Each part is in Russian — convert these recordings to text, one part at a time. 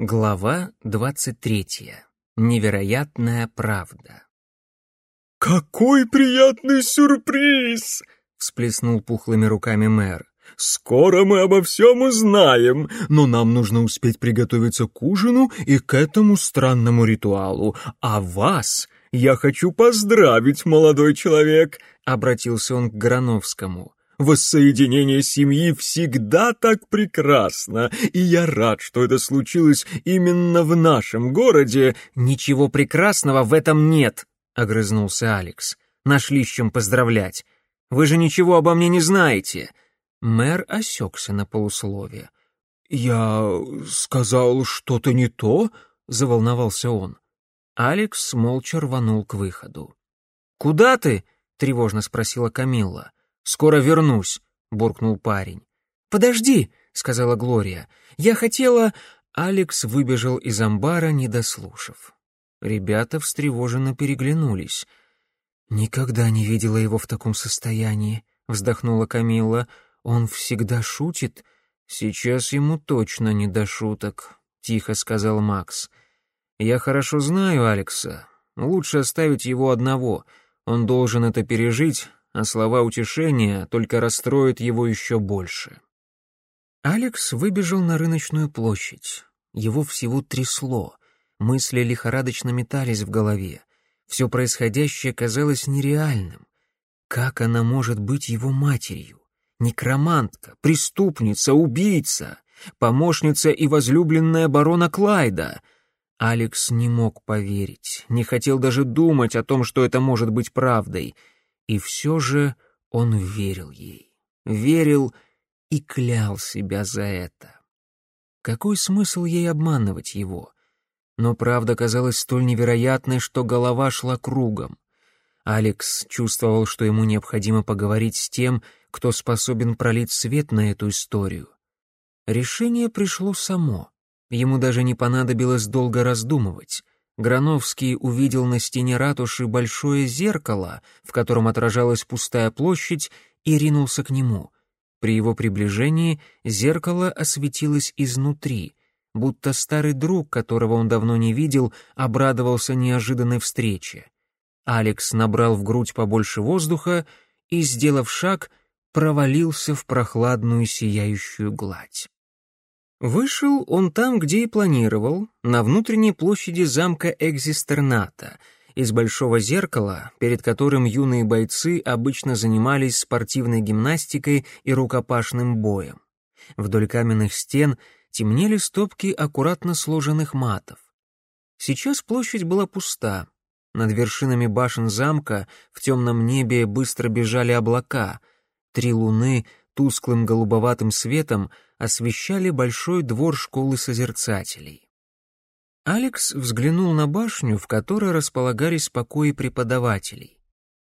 Глава 23. Невероятная правда. «Какой приятный сюрприз!» — всплеснул пухлыми руками мэр. «Скоро мы обо всем узнаем, но нам нужно успеть приготовиться к ужину и к этому странному ритуалу. А вас я хочу поздравить, молодой человек!» — обратился он к Грановскому. «Воссоединение семьи всегда так прекрасно, и я рад, что это случилось именно в нашем городе». «Ничего прекрасного в этом нет», — огрызнулся Алекс. «Нашли с чем поздравлять. Вы же ничего обо мне не знаете». Мэр осекся на полуслове. «Я сказал что-то не то?» — заволновался он. Алекс молча рванул к выходу. «Куда ты?» — тревожно спросила Камилла. «Скоро вернусь», — буркнул парень. «Подожди», — сказала Глория. «Я хотела...» Алекс выбежал из амбара, не дослушав. Ребята встревоженно переглянулись. «Никогда не видела его в таком состоянии», — вздохнула Камилла. «Он всегда шутит?» «Сейчас ему точно не до шуток», — тихо сказал Макс. «Я хорошо знаю Алекса. Лучше оставить его одного. Он должен это пережить, а слова утешения только расстроят его еще больше». Алекс выбежал на рыночную площадь. Его всего трясло. Мысли лихорадочно метались в голове. Все происходящее казалось нереальным. Как она может быть его матерью? Некромантка, преступница, убийца, помощница и возлюбленная барона Клайда. Алекс не мог поверить, не хотел даже думать о том, что это может быть правдой. И все же он верил ей. Верил и клял себя за это. Какой смысл ей обманывать его? Но правда казалась столь невероятной, что голова шла кругом. Алекс чувствовал, что ему необходимо поговорить с тем, кто способен пролить свет на эту историю. Решение пришло само. Ему даже не понадобилось долго раздумывать. Грановский увидел на стене ратуши большое зеркало, в котором отражалась пустая площадь, и ринулся к нему. При его приближении зеркало осветилось изнутри, будто старый друг, которого он давно не видел, обрадовался неожиданной встрече. Алекс набрал в грудь побольше воздуха и, сделав шаг, провалился в прохладную сияющую гладь. Вышел он там, где и планировал, на внутренней площади замка Экзистерната, из большого зеркала, перед которым юные бойцы обычно занимались спортивной гимнастикой и рукопашным боем. Вдоль каменных стен темнели стопки аккуратно сложенных матов. Сейчас площадь была пуста. Над вершинами башен замка в темном небе быстро бежали облака. 3 луны тусклым голубоватым светом освещали большой двор школы созерцателей. Алекс взглянул на башню, в которой располагались покои преподавателей.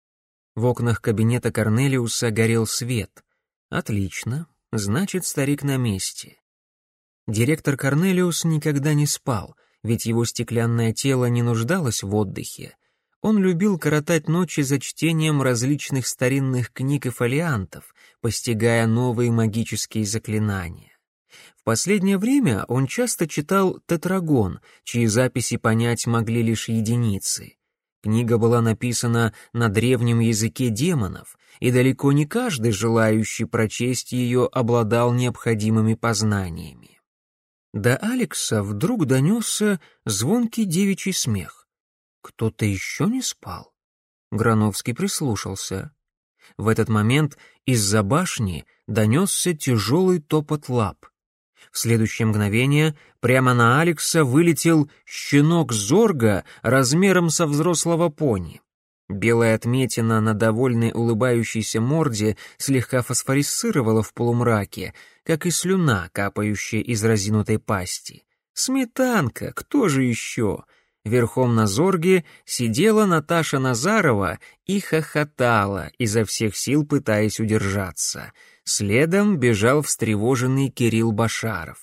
В окнах кабинета Корнелиуса горел свет. Отлично, значит, старик на месте. Директор Корнелиус никогда не спал, ведь его стеклянное тело не нуждалось в отдыхе. Он любил коротать ночи за чтением различных старинных книг и фолиантов, постигая новые магические заклинания. В последнее время он часто читал «Тетрагон», чьи записи понять могли лишь единицы. Книга была написана на древнем языке демонов, и далеко не каждый, желающий прочесть ее, обладал необходимыми познаниями. До Алекса вдруг донесся звонкий девичий смех. Кто-то еще не спал? Грановский прислушался. В этот момент из-за башни донесся тяжелый топот лап. В следующее мгновение прямо на Алекса вылетел щенок Зорга размером со взрослого пони. Белая отметина на довольной улыбающейся морде слегка фосфорисцировала в полумраке, как и слюна, капающая из разинутой пасти. Сметанка, кто же еще? Верхом на Зорге сидела Наташа Назарова и хохотала, изо всех сил пытаясь удержаться. Следом бежал встревоженный Кирилл Башаров.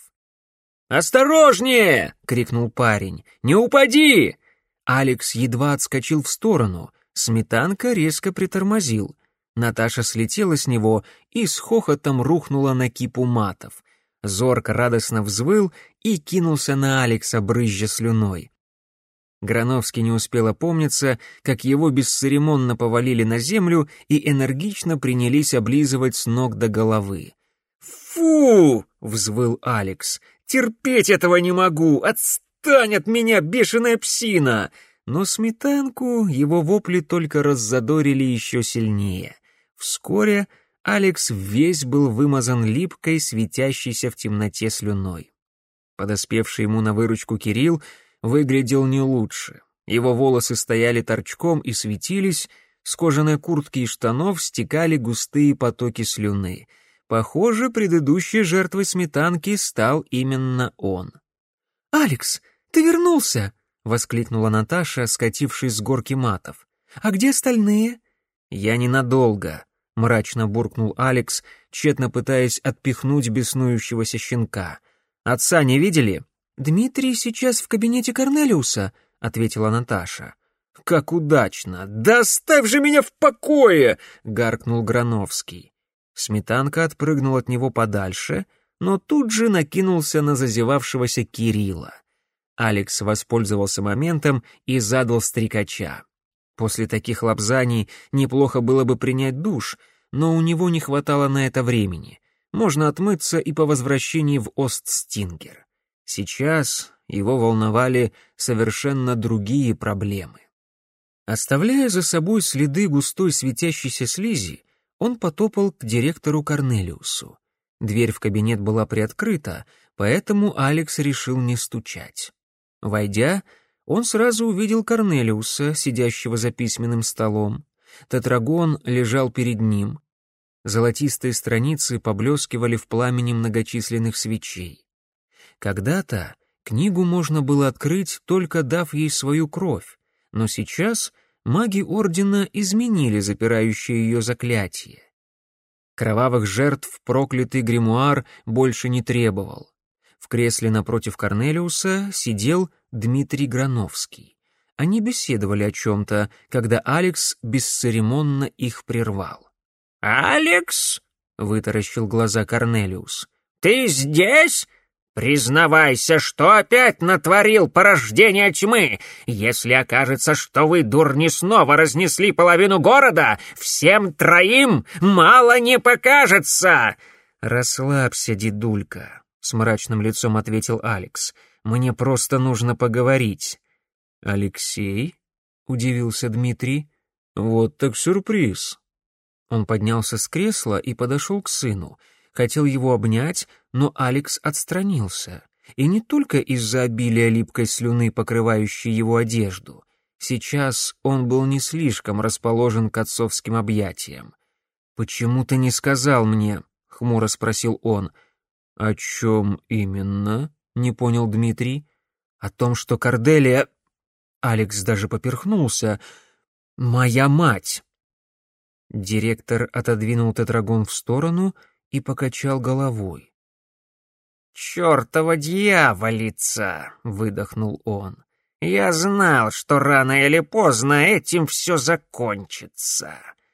«Осторожнее!» — крикнул парень. «Не упади!» Алекс едва отскочил в сторону. Сметанка резко притормозил. Наташа слетела с него и с хохотом рухнула на кипу матов. Зорк радостно взвыл и кинулся на Алекса, брызжа слюной. Грановский не успел опомниться, как его бесцеремонно повалили на землю и энергично принялись облизывать с ног до головы. «Фу!» — взвыл Алекс. «Терпеть этого не могу! Отстань от меня, бешеная псина!» Но Сметанку его вопли только раззадорили еще сильнее. Вскоре Алекс весь был вымазан липкой, светящейся в темноте слюной. Подоспевший ему на выручку Кирилл выглядел не лучше. Его волосы стояли торчком и светились, с кожаной куртки и штанов стекали густые потоки слюны. Похоже, предыдущей жертвой Сметанки стал именно он. «Алекс, ты вернулся!» — воскликнула Наташа, скатившись с горки матов. «А где остальные?» «Я ненадолго», — мрачно буркнул Алекс, тщетно пытаясь отпихнуть беснующегося щенка. «Отца не видели?» «Дмитрий сейчас в кабинете Корнелиуса», — ответила Наташа. «Как удачно! Да оставь же меня в покое!» — гаркнул Грановский. Сметанка отпрыгнул от него подальше, но тут же накинулся на зазевавшегося Кирилла. Алекс воспользовался моментом и задал стрекача. После таких лапзаний неплохо было бы принять душ, но у него не хватало на это времени. Можно отмыться и по возвращении в Остстингер. Сейчас его волновали совершенно другие проблемы. Оставляя за собой следы густой светящейся слизи, он потопал к директору Корнелиусу. Дверь в кабинет была приоткрыта, поэтому Алекс решил не стучать. Войдя, он сразу увидел Корнелиуса, сидящего за письменным столом. Тетрагон лежал перед ним. Золотистые страницы поблескивали в пламени многочисленных свечей. Когда-то книгу можно было открыть, только дав ей свою кровь, но сейчас маги Ордена изменили запирающее ее заклятие. Кровавых жертв проклятый гримуар больше не требовал. В кресле напротив Корнелиуса сидел Дмитрий Грановский. Они беседовали о чем-то, когда Алекс бесцеремонно их прервал. «Алекс?» — вытаращил глаза Корнелиус. «Ты здесь? Признавайся, что опять натворил порождение тьмы. Если окажется, что вы, дурни, снова разнесли половину города, всем троим мало не покажется!» «Расслабься, дедулька», — с мрачным лицом ответил Алекс. «Мне просто нужно поговорить». «Алексей?» — удивился Дмитрий. «Вот так сюрприз». Он поднялся с кресла и подошел к сыну. Хотел его обнять, но Алекс отстранился. И не только из-за обилия липкой слюны, покрывающей его одежду. Сейчас он был не слишком расположен к отцовским объятиям. «Почему ты не сказал мне?» — хмуро спросил он. «О чем именно?» — не понял Дмитрий. «О том, что Корделия...» Алекс даже поперхнулся. «Моя мать!» Директор отодвинул тетрагон в сторону и покачал головой. «Чёртова дьяволица!» — выдохнул он. «Я знал, что рано или поздно этим все закончится».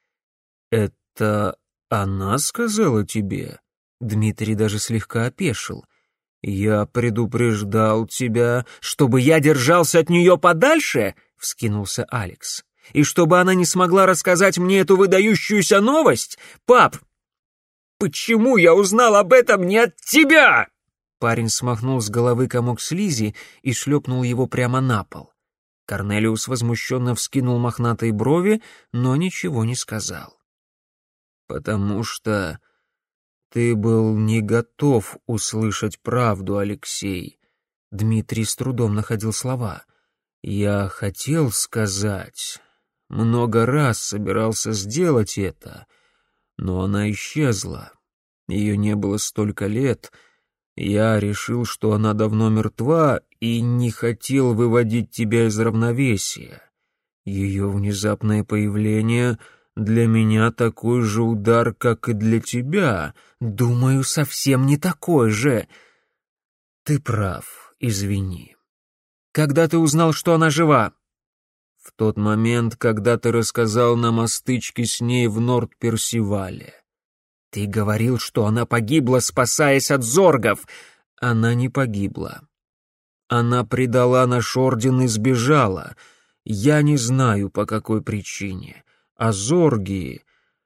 «Это она сказала тебе?» Дмитрий даже слегка опешил. «Я предупреждал тебя, чтобы я держался от нее подальше?» — вскинулся Алекс. «И чтобы она не смогла рассказать мне эту выдающуюся новость? Пап, почему я узнал об этом не от тебя?» Парень смахнул с головы комок слизи и шлепнул его прямо на пол. Корнелиус возмущенно вскинул мохнатые брови, но ничего не сказал. «Потому что ты был не готов услышать правду, Алексей». Дмитрий с трудом находил слова. «Я хотел сказать, много раз собирался сделать это, но она исчезла. Ее не было столько лет. Я решил, что она давно мертва, и не хотел выводить тебя из равновесия. Ее внезапное появление для меня такой же удар, как и для тебя. Думаю, совсем не такой же. Ты прав, извини. Когда ты узнал, что она жива?» «В тот момент, когда ты рассказал нам о стычке с ней в Норд-Персивале». Ты говорил, что она погибла, спасаясь от зоргов. Она не погибла. Она предала наш орден и сбежала. Я не знаю, по какой причине. А зорги...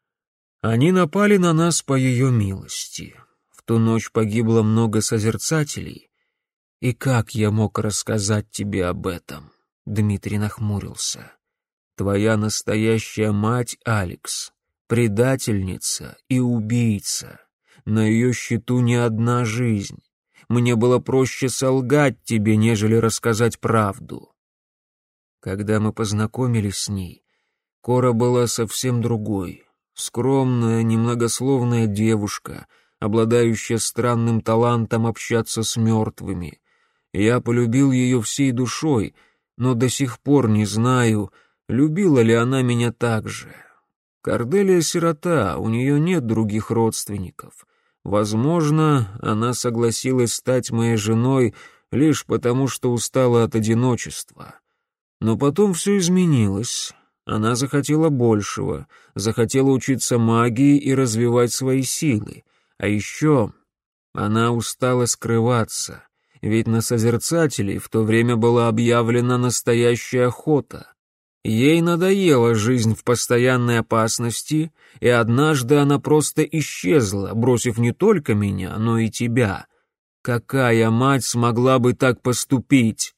Они напали на нас по ее милости. В ту ночь погибло много созерцателей. И как я мог рассказать тебе об этом? Дмитрий нахмурился. Твоя настоящая мать, Алекс, предательница и убийца. На ее счету не одна жизнь. Мне было проще солгать тебе, нежели рассказать правду. Когда мы познакомились с ней, Кора была совсем другой. Скромная, немногословная девушка, обладающая странным талантом общаться с мертвыми. Я полюбил ее всей душой, но до сих пор не знаю, любила ли она меня так же. Корделия сирота, у нее нет других родственников. Возможно, она согласилась стать моей женой лишь потому, что устала от одиночества. Но потом все изменилось. Она захотела большего, захотела учиться магии и развивать свои силы. А еще она устала скрываться, ведь на созерцателей в то время была объявлена настоящая охота. Ей надоела жизнь в постоянной опасности, и однажды она просто исчезла, бросив не только меня, но и тебя. Какая мать смогла бы так поступить?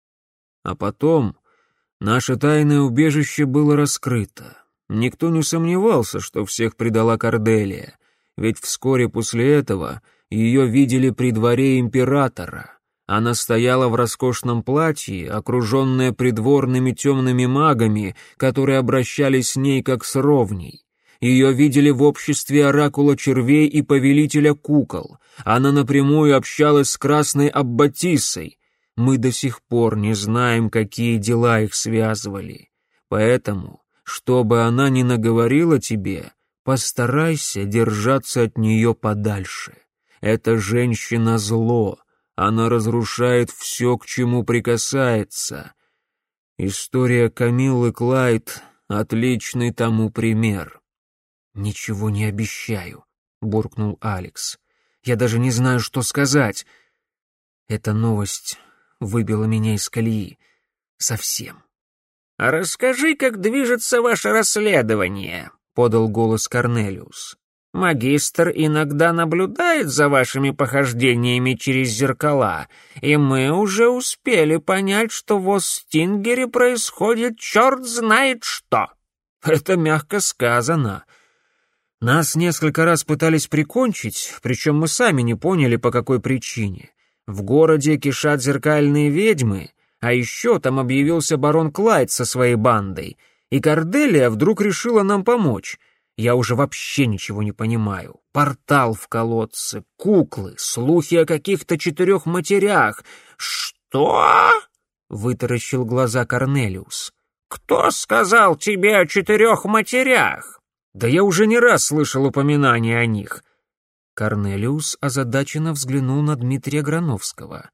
А потом наше тайное убежище было раскрыто. Никто не сомневался, что всех предала Корделия, ведь вскоре после этого ее видели при дворе императора. Она стояла в роскошном платье, окруженная придворными темными магами, которые обращались с ней как с ровней. Ее видели в обществе оракула червей и повелителя кукол. Она напрямую общалась с красной аббатиссой. Мы до сих пор не знаем, какие дела их связывали. Поэтому, что бы она ни наговорила тебе, постарайся держаться от нее подальше. Эта женщина зло. Она разрушает все, к чему прикасается. История Камиллы Клайд — отличный тому пример. «Ничего не обещаю», — буркнул Алекс. «Я даже не знаю, что сказать. Эта новость выбила меня из колеи. Совсем». «А расскажи, как движется ваше расследование», — подал голос Корнелиус. «Магистр иногда наблюдает за вашими похождениями через зеркала, и мы уже успели понять, что в Остингере происходит черт знает что». «Это мягко сказано. Нас несколько раз пытались прикончить, причем мы сами не поняли, по какой причине. В городе кишат зеркальные ведьмы, а еще там объявился барон Клайд со своей бандой, и Корделия вдруг решила нам помочь». Я уже вообще ничего не понимаю. Портал в колодце, куклы, слухи о каких-то 4 матерях. «Что?» — вытаращил глаза Корнелиус. «Кто сказал тебе о 4 матерях?» «Да я уже не раз слышал упоминания о них». Корнелиус озадаченно взглянул на Дмитрия Грановского.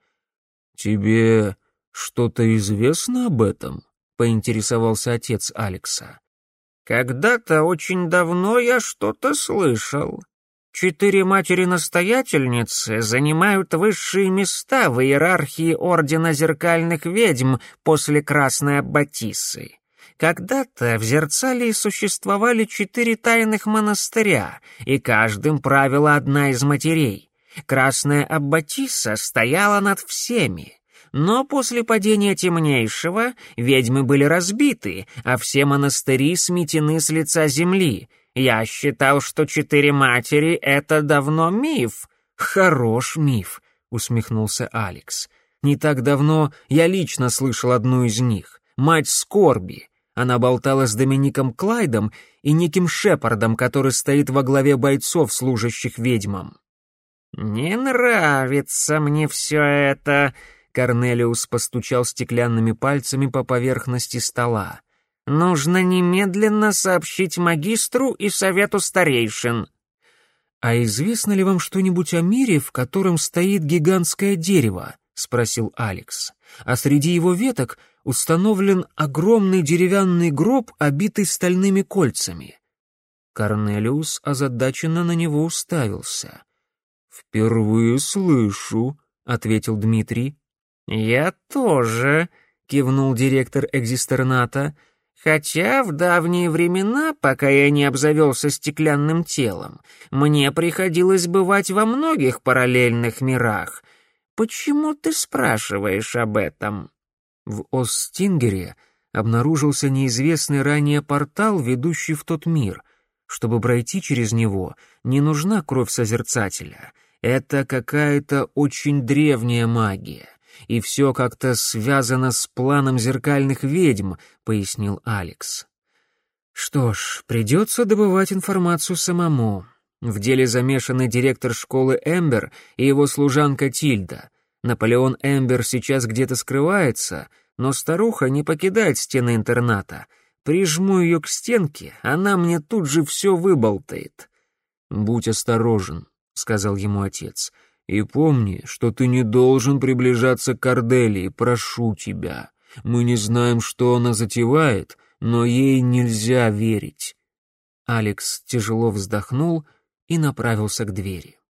«Тебе что-то известно об этом?» — поинтересовался отец Алекса. «Когда-то очень давно я что-то слышал. 4 матери-настоятельницы занимают высшие места в иерархии Ордена Зеркальных Ведьм после Красной Аббатиссы. Когда-то в Зерцалии существовали 4 тайных монастыря, и каждым правила одна из матерей. Красная Аббатисса стояла над всеми. Но после падения Темнейшего ведьмы были разбиты, а все монастыри сметены с лица земли. Я считал, что 4 матери — это давно миф». «Хорош миф», — усмехнулся Алекс. «Не так давно я лично слышал одну из них, мать Скорби. Она болтала с Домиником Клайдом и неким Шепардом, который стоит во главе бойцов, служащих ведьмам». «Не нравится мне все это», — Корнелиус постучал стеклянными пальцами по поверхности стола. «Нужно немедленно сообщить магистру и совету старейшин». «А известно ли вам что-нибудь о мире, в котором стоит гигантское дерево?» — спросил Алекс. «А среди его веток установлен огромный деревянный гроб, обитый стальными кольцами». Корнелиус озадаченно на него уставился. «Впервые слышу», — ответил Дмитрий. «Я тоже», — кивнул директор экзистерната, «хотя в давние времена, пока я не обзавелся стеклянным телом, мне приходилось бывать во многих параллельных мирах. Почему ты спрашиваешь об этом?» В Остингере обнаружился неизвестный ранее портал, ведущий в тот мир. Чтобы пройти через него, не нужна кровь Созерцателя. Это какая-то очень древняя магия. И все как-то связано с планом зеркальных ведьм», — пояснил Алекс. «Что ж, придется добывать информацию самому. В деле замешаны директор школы Эмбер и его служанка Тильда. Наполеон Эмбер сейчас где-то скрывается, но старуха не покидает стены интерната. Прижму ее к стенке, она мне тут же все выболтает». «Будь осторожен», — сказал ему отец. «И помни, что ты не должен приближаться к Корделии, прошу тебя. Мы не знаем, что она затевает, но ей нельзя верить». Алекс тяжело вздохнул и направился к двери.